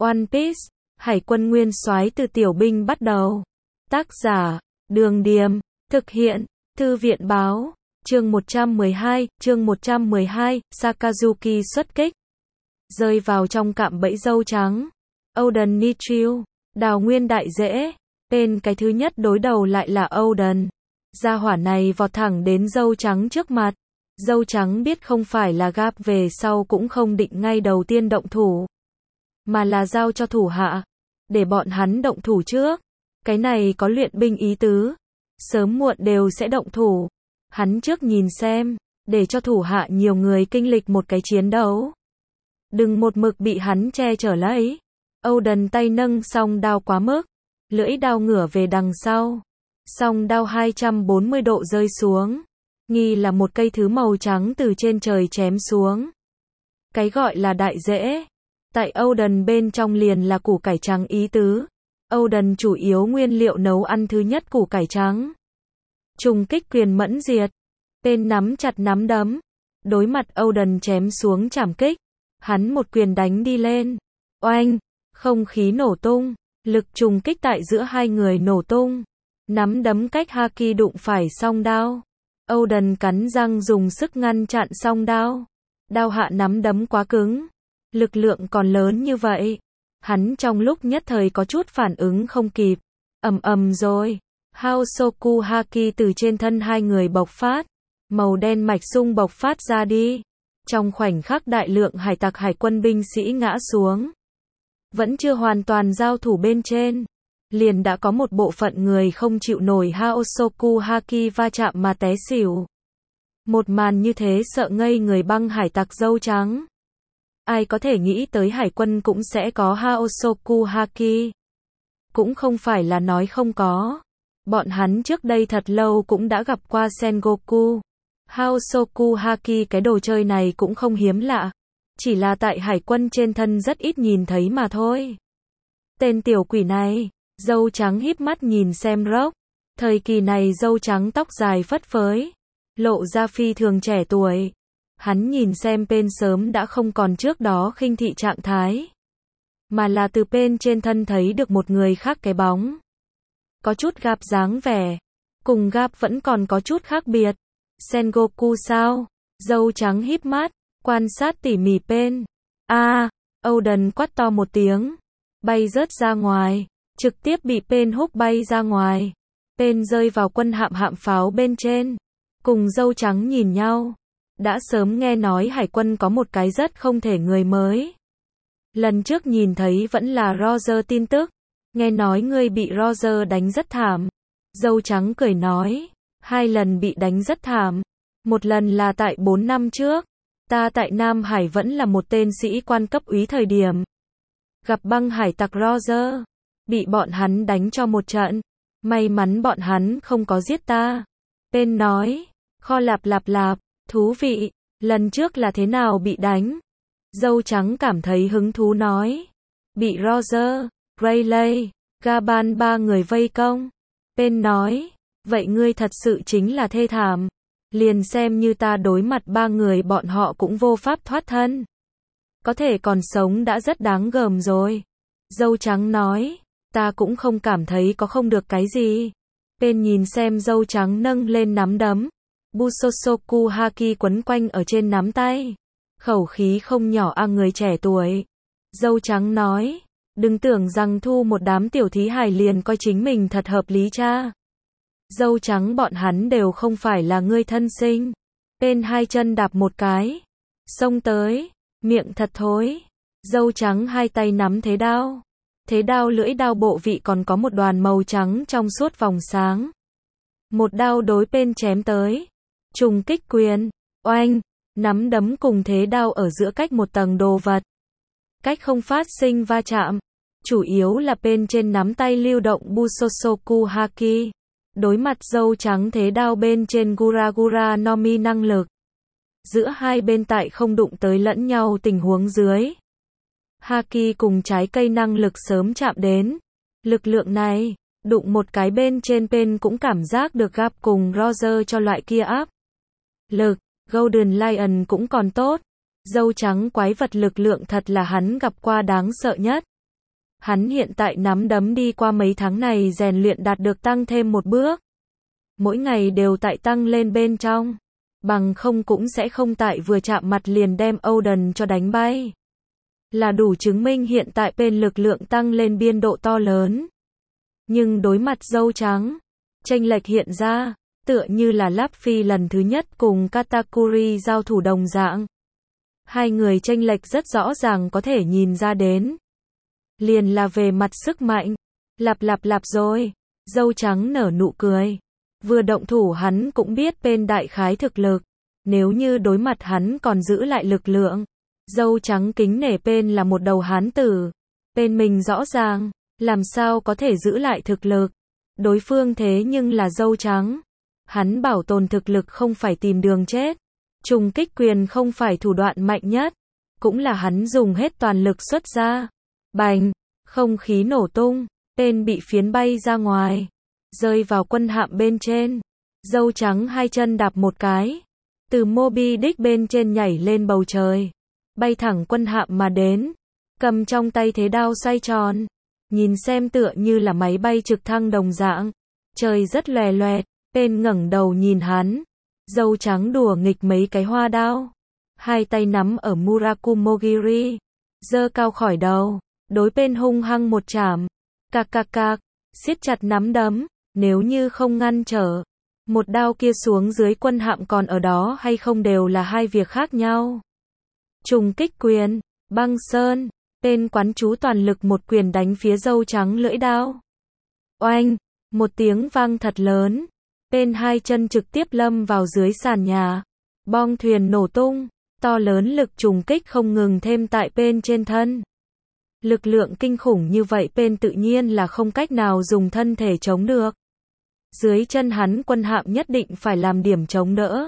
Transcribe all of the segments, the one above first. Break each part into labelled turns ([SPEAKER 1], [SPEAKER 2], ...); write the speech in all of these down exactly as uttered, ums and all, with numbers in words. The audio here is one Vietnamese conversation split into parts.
[SPEAKER 1] One Piece, Hải quân nguyên soái từ tiểu binh bắt đầu. Tác giả, Đường Điềm, thực hiện, Thư viện báo, chương một trăm mười hai, chương một trăm mười hai, Sakazuki xuất kích. Rơi vào trong cạm bẫy dâu trắng. Oden Nichiu, đào nguyên đại dễ. Tên cái thứ nhất đối đầu lại là Oden. Gia hỏa này vọt thẳng đến dâu trắng trước mặt. Dâu trắng biết không phải là Garp về sau cũng không định ngay đầu tiên động thủ, mà là giao cho thủ hạ, để bọn hắn động thủ trước. Cái này có luyện binh ý tứ, sớm muộn đều sẽ động thủ. Hắn trước nhìn xem, để cho thủ hạ nhiều người kinh lịch một cái chiến đấu. Đừng một mực bị hắn che chở lấy. Oden tay nâng song đao quá mức, lưỡi đao ngửa về đằng sau. Song đao hai trăm bốn mươi độ rơi xuống, nghi là một cây thứ màu trắng từ trên trời chém xuống. Cái gọi là đại dễ, tại Oden bên trong liền là củ cải trắng ý tứ. Oden chủ yếu nguyên liệu nấu ăn thứ nhất củ cải trắng. Trùng kích quyền mẫn diệt. Tên nắm chặt nắm đấm. Đối mặt Oden chém xuống trảm kích. Hắn một quyền đánh đi lên. Oanh, không khí nổ tung. Lực trùng kích tại giữa hai người nổ tung. Nắm đấm cách Haki đụng phải song đao. Oden cắn răng dùng sức ngăn chặn song đao. Đao hạ nắm đấm quá cứng. Lực lượng còn lớn như vậy. Hắn trong lúc nhất thời có chút phản ứng không kịp. Ầm ầm rồi. Haosoku Haki từ trên thân hai người bộc phát. Màu đen mạch sung bộc phát ra đi. Trong khoảnh khắc đại lượng hải tặc hải quân binh sĩ ngã xuống. Vẫn chưa hoàn toàn giao thủ bên trên. Liền đã có một bộ phận người không chịu nổi Haosoku Haki va chạm mà té xỉu. Một màn như thế sợ ngây người băng hải tặc dâu trắng. Ai có thể nghĩ tới hải quân cũng sẽ có Haosoku Haki. Cũng không phải là nói không có. Bọn hắn trước đây thật lâu cũng đã gặp qua Sengoku. Haosoku Haki cái đồ chơi này cũng không hiếm lạ. Chỉ là tại hải quân trên thân rất ít nhìn thấy mà thôi. Tên tiểu quỷ này, dâu trắng híp mắt nhìn xem Rock. Thời kỳ này dâu trắng tóc dài phất phới, lộ ra phi thường trẻ tuổi. Hắn nhìn xem Pen sớm đã không còn trước đó khinh thị trạng thái, mà là từ Pen trên thân thấy được một người khác cái bóng. Có chút Garp dáng vẻ, cùng Garp vẫn còn có chút khác biệt. Sengoku sao? Dâu trắng híp mắt, quan sát tỉ mỉ Pen. A, à, Oden quát to một tiếng, bay rớt ra ngoài, trực tiếp bị Pen húc bay ra ngoài. Pen rơi vào quân hạm hạm pháo bên trên, cùng dâu trắng nhìn nhau. Đã sớm nghe nói hải quân có một cái rất không thể người mới. Lần trước nhìn thấy vẫn là Roger tin tức. Nghe nói ngươi bị Roger đánh rất thảm. Dâu trắng cười nói. Hai lần bị đánh rất thảm. Một lần là tại bốn năm trước. Ta tại Nam Hải vẫn là một tên sĩ quan cấp úy thời điểm. Gặp băng hải tặc Roger. Bị bọn hắn đánh cho một trận. May mắn bọn hắn không có giết ta. Pen nói. Kho lạp lạp lạp. Thú vị, lần trước là thế nào bị đánh? Dâu trắng cảm thấy hứng thú nói. Bị Roger, Rayleigh, Gaban ba người vây công. Pen nói, vậy ngươi thật sự chính là thê thảm. Liền xem như ta đối mặt ba người bọn họ cũng vô pháp thoát thân. Có thể còn sống đã rất đáng gờm rồi. Dâu trắng nói, ta cũng không cảm thấy có không được cái gì. Pen nhìn xem dâu trắng nâng lên nắm đấm. Busosoku Haki quấn quanh ở trên nắm tay. Khẩu khí không nhỏ a người trẻ tuổi. Dâu trắng nói, đừng tưởng rằng thu một đám tiểu thí hài liền coi chính mình thật hợp lý cha. Dâu trắng bọn hắn đều không phải là ngươi thân sinh. Pen hai chân đạp một cái, xông tới, miệng thật thối. Dâu trắng hai tay nắm thế đao. Thế đao lưỡi đao bộ vị còn có một đoàn màu trắng trong suốt vòng sáng. Một đao đối Pen chém tới. Trùng kích quyền, oanh, nắm đấm cùng thế đao ở giữa cách một tầng đồ vật. Cách không phát sinh va chạm. Chủ yếu là Pen trên nắm tay lưu động Busosoku Haki. Đối mặt dâu trắng thế đao bên trên Guragura no Mi năng lực. Giữa hai bên tại không đụng tới lẫn nhau tình huống dưới. Haki cùng trái cây năng lực sớm chạm đến. Lực lượng này, đụng một cái bên trên Pen cũng cảm giác được Garp cùng Roger cho loại kia áp lực. Golden Lion cũng còn tốt. Dâu trắng quái vật lực lượng thật là hắn gặp qua đáng sợ nhất. Hắn hiện tại nắm đấm đi qua mấy tháng này rèn luyện đạt được tăng thêm một bước. Mỗi ngày đều tại tăng lên bên trong. Bằng không cũng sẽ không tại vừa chạm mặt liền đem Odin cho đánh bay. Là đủ chứng minh hiện tại bên lực lượng tăng lên biên độ to lớn. Nhưng đối mặt dâu trắng, chênh lệch hiện ra, tựa như là Luffy lần thứ nhất cùng Katakuri giao thủ đồng dạng. Hai người chênh lệch rất rõ ràng có thể nhìn ra đến. Liền là về mặt sức mạnh. Lặp lặp lặp rồi. Dâu trắng nở nụ cười. Vừa động thủ hắn cũng biết bên đại khái thực lực. Nếu như đối mặt hắn còn giữ lại lực lượng. Dâu trắng kính nể bên là một đầu hán tử. Bên mình rõ ràng, làm sao có thể giữ lại thực lực. Đối phương thế nhưng là dâu trắng. Hắn bảo tồn thực lực không phải tìm đường chết. Trùng kích quyền không phải thủ đoạn mạnh nhất. Cũng là hắn dùng hết toàn lực xuất ra. Bành, không khí nổ tung. Tên bị phiến bay ra ngoài. Rơi vào quân hạm bên trên. Dâu trắng hai chân đạp một cái. Từ Moby Dick bên trên nhảy lên bầu trời. Bay thẳng quân hạm mà đến. Cầm trong tay thế đao xoay tròn. Nhìn xem tựa như là máy bay trực thăng đồng dạng. Trời rất lòe loẹt. Tên ngẩng đầu nhìn hắn. Dâu trắng đùa nghịch mấy cái hoa đao. Hai tay nắm ở Murakumogiri. Giơ cao khỏi đầu. Đối bên hung hăng một chạm. Cạc cạc cạc. Siết chặt nắm đấm. Nếu như không ngăn trở. Một đao kia xuống dưới quân hạm còn ở đó hay không đều là hai việc khác nhau. Trùng kích quyền. Băng sơn. Tên quán chú toàn lực một quyền đánh phía dâu trắng lưỡi đao. Oanh. Một tiếng vang thật lớn. Tên hai chân trực tiếp lâm vào dưới sàn nhà. Bong thuyền nổ tung. To lớn lực trùng kích không ngừng thêm tại bên trên thân. Lực lượng kinh khủng như vậy bên tự nhiên là không cách nào dùng thân thể chống được. Dưới chân hắn quân hạm nhất định phải làm điểm chống đỡ.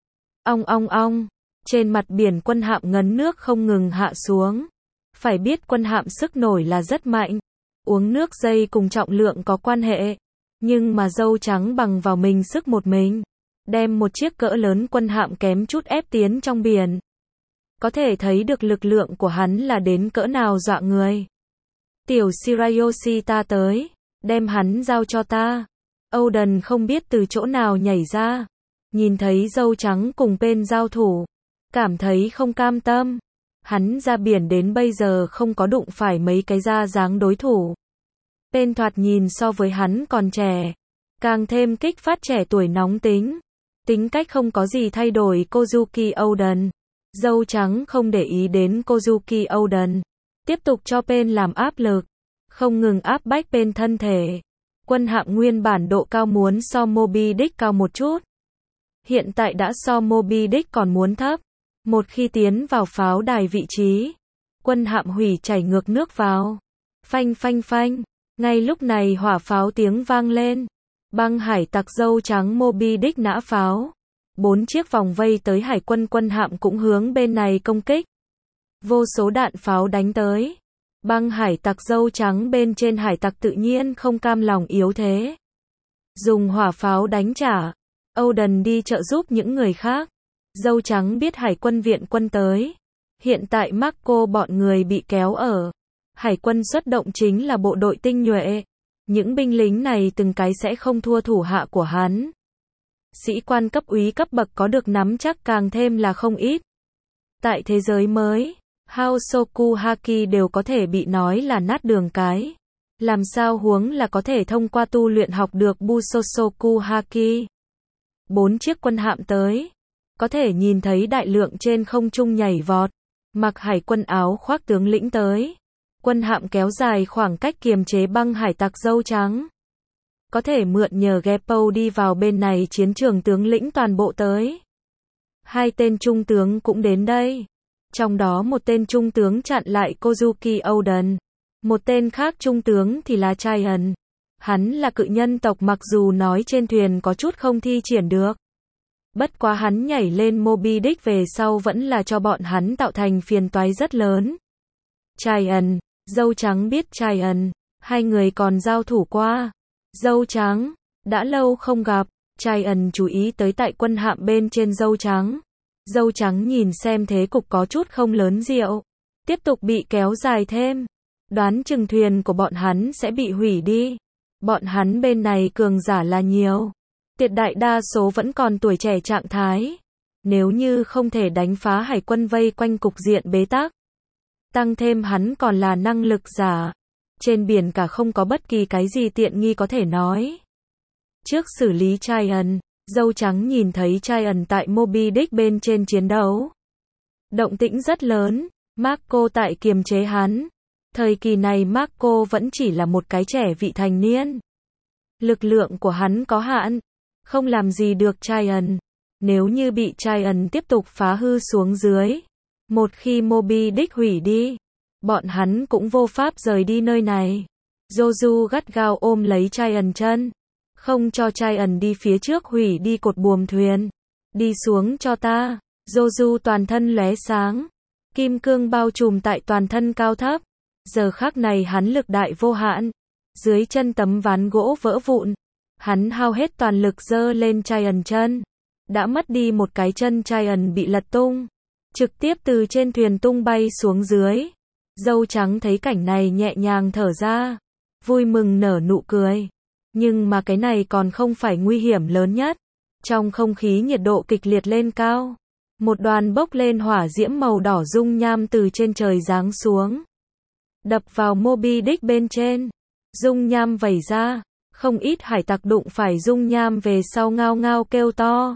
[SPEAKER 1] Ong ong ong. Trên mặt biển quân hạm ngấn nước không ngừng hạ xuống. Phải biết quân hạm sức nổi là rất mạnh. Uống nước dây cùng trọng lượng có quan hệ. Nhưng mà dâu trắng bằng vào mình sức một mình. Đem một chiếc cỡ lớn quân hạm kém chút ép tiến trong biển. Có thể thấy được lực lượng của hắn là đến cỡ nào dọa người. Tiểu Shirayoshi ta tới. Đem hắn giao cho ta. Odin không biết từ chỗ nào nhảy ra. Nhìn thấy dâu trắng cùng bên giao thủ. Cảm thấy không cam tâm. Hắn ra biển đến bây giờ không có đụng phải mấy cái da dáng đối thủ. Bên thoạt nhìn so với hắn còn trẻ. Càng thêm kích phát trẻ tuổi nóng tính. Tính cách không có gì thay đổi Kozuki Odin. Dâu trắng không để ý đến Kozuki Odin. Tiếp tục cho bên làm áp lực. Không ngừng áp bách bên thân thể. Quân hạm nguyên bản độ cao muốn so Moby Dick cao một chút. Hiện tại đã so Moby Dick còn muốn thấp. Một khi tiến vào pháo đài vị trí. Quân hạm hủy chảy ngược nước vào. Phanh phanh phanh. Ngay lúc này hỏa pháo tiếng vang lên. Băng hải tặc dâu trắng Moby Dick nã pháo. Bốn chiếc vòng vây tới hải quân quân hạm cũng hướng bên này công kích. Vô số đạn pháo đánh tới. Băng hải tặc dâu trắng bên trên hải tặc tự nhiên không cam lòng yếu thế. Dùng hỏa pháo đánh trả. Odin đi trợ giúp những người khác. Dâu trắng biết hải quân viện quân tới. Hiện tại Marco bọn người bị kéo ở. Hải quân xuất động chính là bộ đội tinh nhuệ. Những binh lính này từng cái sẽ không thua thủ hạ của hắn. Sĩ quan cấp úy cấp bậc có được nắm chắc càng thêm là không ít. Tại thế giới mới, Hosoku Haki đều có thể bị nói là nát đường cái. Làm sao huống là có thể thông qua tu luyện học được Busosoku Haki. Bốn chiếc quân hạm tới. Có thể nhìn thấy đại lượng trên không trung nhảy vọt. Mặc hải quân áo khoác tướng lĩnh tới. Quân hạm kéo dài khoảng cách kiềm chế băng hải tặc dâu trắng. Có thể mượn nhờ Geppo đi vào bên này chiến trường tướng lĩnh toàn bộ tới. Hai tên trung tướng cũng đến đây. Trong đó một tên trung tướng chặn lại Kozuki Odin. Một tên khác trung tướng thì là Giant. Hắn là cự nhân tộc mặc dù nói trên thuyền có chút không thi triển được. Bất quá hắn nhảy lên Moby Dick về sau vẫn là cho bọn hắn tạo thành phiền toái rất lớn. Giant, dâu trắng biết Giant, hai người còn giao thủ qua. Dâu trắng, đã lâu không gặp, Giant chú ý tới tại quân hạm bên trên dâu trắng. Dâu trắng nhìn xem thế cục có chút không lớn diệu. Tiếp tục bị kéo dài thêm. đoán chừng thuyền của bọn hắn sẽ bị hủy đi. Bọn hắn bên này cường giả là nhiều, tuyệt đại đa số vẫn còn tuổi trẻ trạng thái. Nếu như không thể đánh phá hải quân vây quanh cục diện bế tắc, tăng thêm hắn còn là năng lực giả, trên biển cả không có bất kỳ cái gì tiện nghi có thể nói. Trước xử lý Giant, dâu trắng nhìn thấy Giant tại Moby Dick bên trên chiến đấu. Động tĩnh rất lớn, Marco tại kiềm chế hắn. Thời kỳ này Marco vẫn chỉ là một cái trẻ vị thành niên. Lực lượng của hắn có hạn, không làm gì được Giant. Nếu như bị Giant tiếp tục phá hư xuống dưới, một khi Moby Dick hủy đi, bọn hắn cũng vô pháp rời đi nơi này. Joju gắt gao ôm lấy Giant chân, không cho Giant đi phía trước hủy đi cột buồm thuyền. Đi xuống cho ta. Joju toàn thân lóe sáng, kim cương bao trùm tại toàn thân cao thấp. Giờ khắc này hắn lực đại vô hạn, dưới chân tấm ván gỗ vỡ vụn. Hắn hao hết toàn lực giơ lên Giant chân. Đã mất đi một cái chân, Giant bị lật tung, trực tiếp từ trên thuyền tung bay xuống dưới. Dâu trắng thấy cảnh này nhẹ nhàng thở ra, vui mừng nở nụ cười. Nhưng mà cái này còn không phải nguy hiểm lớn nhất. Trong không khí nhiệt độ kịch liệt lên cao, một đoàn bốc lên hỏa diễm màu đỏ dung nham từ trên trời giáng xuống, đập vào Moby Dick bên trên. Dung nham vẩy ra, không ít hải tặc đụng phải dung nham về sau ngao ngao kêu to.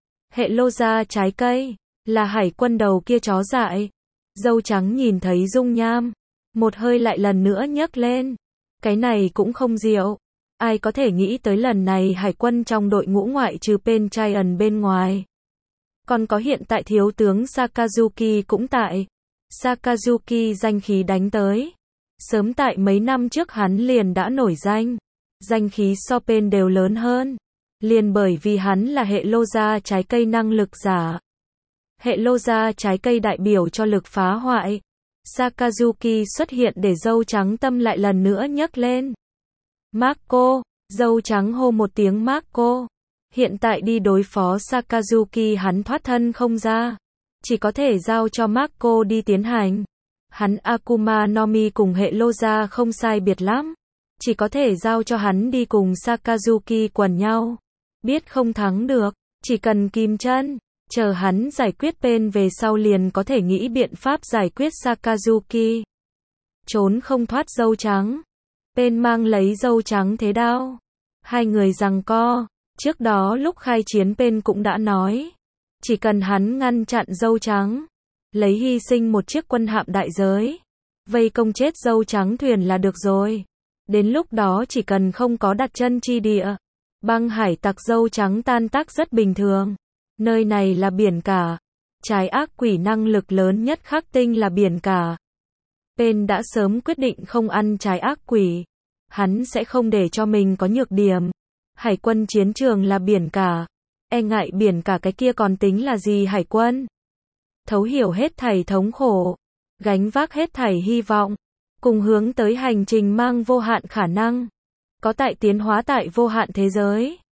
[SPEAKER 1] Hệ lô ra trái cây, là hải quân đầu kia chó dại. Dâu trắng nhìn thấy dung nham, một hơi lại lần nữa nhấc lên. Cái này cũng không diệu. Ai có thể nghĩ tới lần này hải quân trong đội ngũ ngoại trừ Pen Giant bên ngoài, còn có hiện tại thiếu tướng Sakazuki cũng tại. Sakazuki danh khí đánh tới. Sớm tại mấy năm trước hắn liền đã nổi danh. Danh khí so Pen đều lớn hơn. Liền bởi vì hắn là hệ lô gia trái cây năng lực giả. Hệ lô gia trái cây đại biểu cho lực phá hoại. Sakazuki xuất hiện để dâu trắng tâm lại lần nữa nhấc lên. Marco, dâu trắng hô một tiếng Marco. Hiện tại đi đối phó Sakazuki hắn thoát thân không ra. Chỉ có thể giao cho Marco đi tiến hành. Hắn Akuma no Mi cùng hệ lô gia không sai biệt lắm. Chỉ có thể giao cho hắn đi cùng Sakazuki quần nhau. Biết không thắng được, chỉ cần kìm chân, chờ hắn giải quyết Pen về sau liền có thể nghĩ biện pháp giải quyết Sakazuki. Trốn không thoát dâu trắng. Pen mang lấy dâu trắng thế đao. Hai người giằng co. Trước đó lúc khai chiến Pen cũng đã nói, chỉ cần hắn ngăn chặn dâu trắng, lấy hy sinh một chiếc quân hạm đại giới, vây công chết dâu trắng thuyền là được rồi. Đến lúc đó chỉ cần không có đặt chân chi địa, băng hải tặc dâu trắng tan tác rất bình thường. Nơi này là biển cả. Trái ác quỷ năng lực lớn nhất khắc tinh là biển cả. Pen đã sớm quyết định không ăn trái ác quỷ. Hắn sẽ không để cho mình có nhược điểm. Hải quân chiến trường là biển cả. E ngại biển cả cái kia còn tính là gì hải quân? Thấu hiểu hết thảy thống khổ, gánh vác hết thảy hy vọng, cùng hướng tới hành trình mang vô hạn khả năng. Có tại tiến hóa tại vô hạn thế giới.